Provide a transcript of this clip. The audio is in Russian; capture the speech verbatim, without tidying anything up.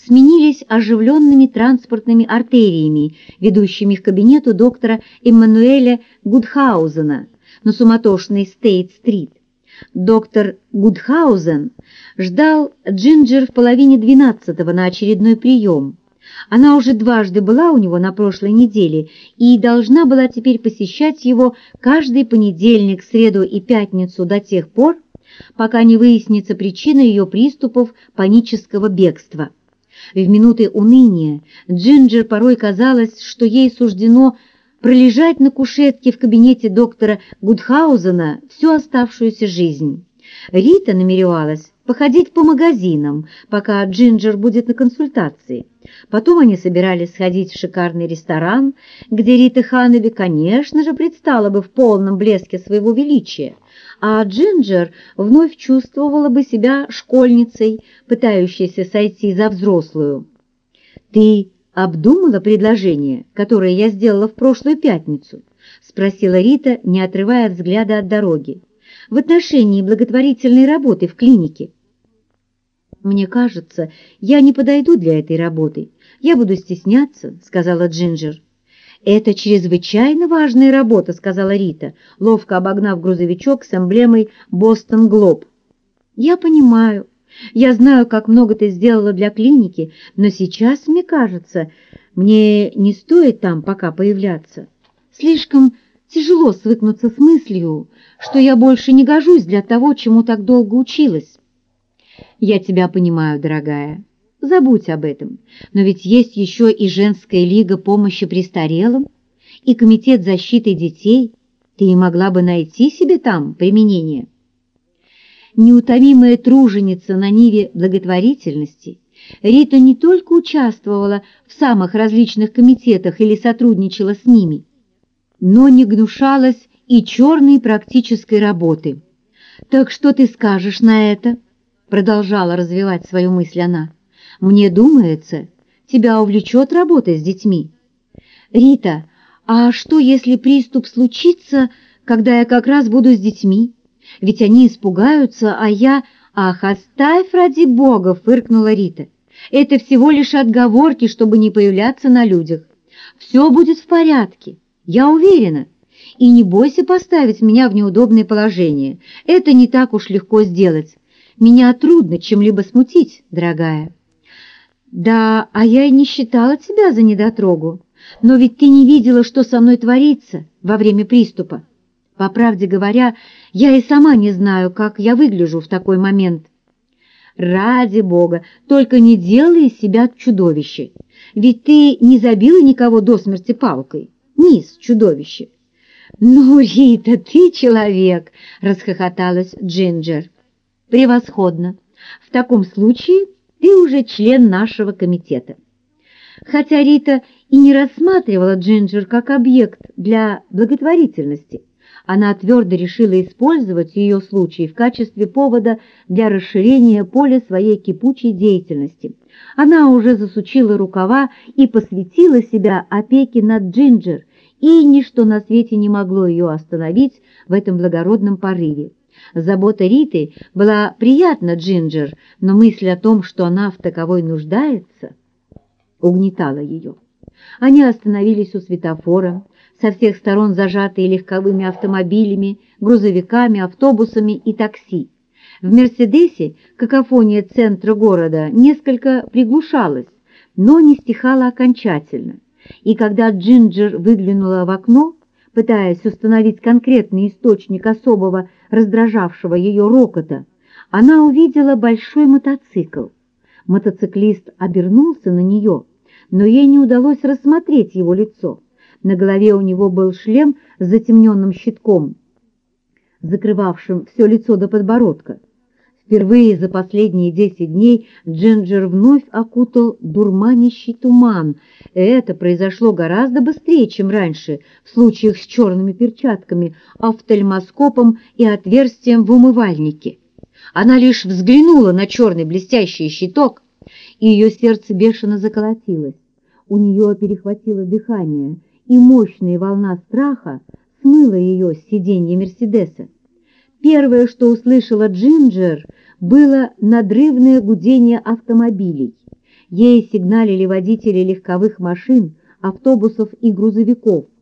сменились оживленными транспортными артериями, ведущими к кабинету доктора Эммануэля Гудхаузена на суматошной Стейт-стрит. Доктор Гудхаузен ждал Джинджер в половине двенадцатого на очередной прием. Она уже дважды была у него на прошлой неделе и должна была теперь посещать его каждый понедельник, среду и пятницу до тех пор, пока не выяснится причина ее приступов панического бегства. В минуты уныния Джинджер порой казалось, что ей суждено пролежать на кушетке в кабинете доктора Гудхаузена всю оставшуюся жизнь. Рита намеревалась походить по магазинам, пока Джинджер будет на консультации. Потом они собирались сходить в шикарный ресторан, где Рита Ханнеби, конечно же, предстала бы в полном блеске своего величия, а Джинджер вновь чувствовала бы себя школьницей, пытающейся сойти за взрослую. «Ты обдумала предложение, которое я сделала в прошлую пятницу?» — спросила Рита, не отрывая взгляда от дороги. «В отношении благотворительной работы в клинике». «Мне кажется, я не подойду для этой работы. Я буду стесняться», — сказала Джинджер. «Это чрезвычайно важная работа», — сказала Рита, ловко обогнав грузовичок с эмблемой «Бостон Глоб». «Я понимаю. Я знаю, как много ты сделала для клиники, но сейчас, мне кажется, мне не стоит там пока появляться. Слишком тяжело свыкнуться с мыслью, что я больше не гожусь для того, чему так долго училась». «Я тебя понимаю, дорогая. Забудь об этом. Но ведь есть еще и женская лига помощи престарелым, и комитет защиты детей. Ты могла бы найти себе там применение». Неутомимая труженица на ниве благотворительности, Рита не только участвовала в самых различных комитетах или сотрудничала с ними, но не гнушалась и черной практической работы. «Так что ты скажешь на это?» — продолжала развивать свою мысль она. «Мне думается, тебя увлечет работа с детьми». «Рита, а что, если приступ случится, когда я как раз буду с детьми? Ведь они испугаются, а я...» «Ах, оставь, ради бога!» — фыркнула Рита. «Это всего лишь отговорки, чтобы не появляться на людях. Все будет в порядке, я уверена. И не бойся поставить меня в неудобное положение. Это не так уж легко сделать. Меня трудно чем-либо смутить, дорогая». «Да, а я и не считала тебя за недотрогу. Но ведь ты не видела, что со мной творится во время приступа. По правде говоря, я и сама не знаю, как я выгляжу в такой момент». «Ради бога, только не делай из себя чудовище. Ведь ты не забила никого до смерти палкой. Низ, чудовище». «Ну, Рита, ты человек!» — расхохоталась Джинджер. «Превосходно. В таком случае ты уже член нашего комитета». Хотя Рита и не рассматривала Джинджер как объект для благотворительности, она твердо решила использовать ее случай в качестве повода для расширения поля своей кипучей деятельности. Она уже засучила рукава и посвятила себя опеке над Джинджер, и ничто на свете не могло ее остановить в этом благородном порыве. Забота Риты была приятна Джинджер, но мысль о том, что она в таковой нуждается, угнетала ее. Они остановились у светофора, со всех сторон зажатые легковыми автомобилями, грузовиками, автобусами и такси. В «Мерседесе» какофония центра города несколько приглушалась, но не стихала окончательно. И когда Джинджер выглянула в окно, пытаясь установить конкретный источник особого раздражавшего ее рокота, она увидела большой мотоцикл. Мотоциклист обернулся на нее, но ей не удалось рассмотреть его лицо. На голове у него был шлем с затемненным щитком, закрывавшим все лицо до подбородка. Впервые за последние десять дней Джинджер вновь окутал дурманящий туман. Это произошло гораздо быстрее, чем раньше, в случаях с черными перчатками, офтальмоскопом и отверстием в умывальнике. Она лишь взглянула на черный блестящий щиток, и ее сердце бешено заколотилось. У нее перехватило дыхание, и мощная волна страха смыла ее с сиденья Мерседеса. Первое, что услышала Джинджер, было надрывное гудение автомобилей. ей сигналили водители легковых машин, автобусов и грузовиков.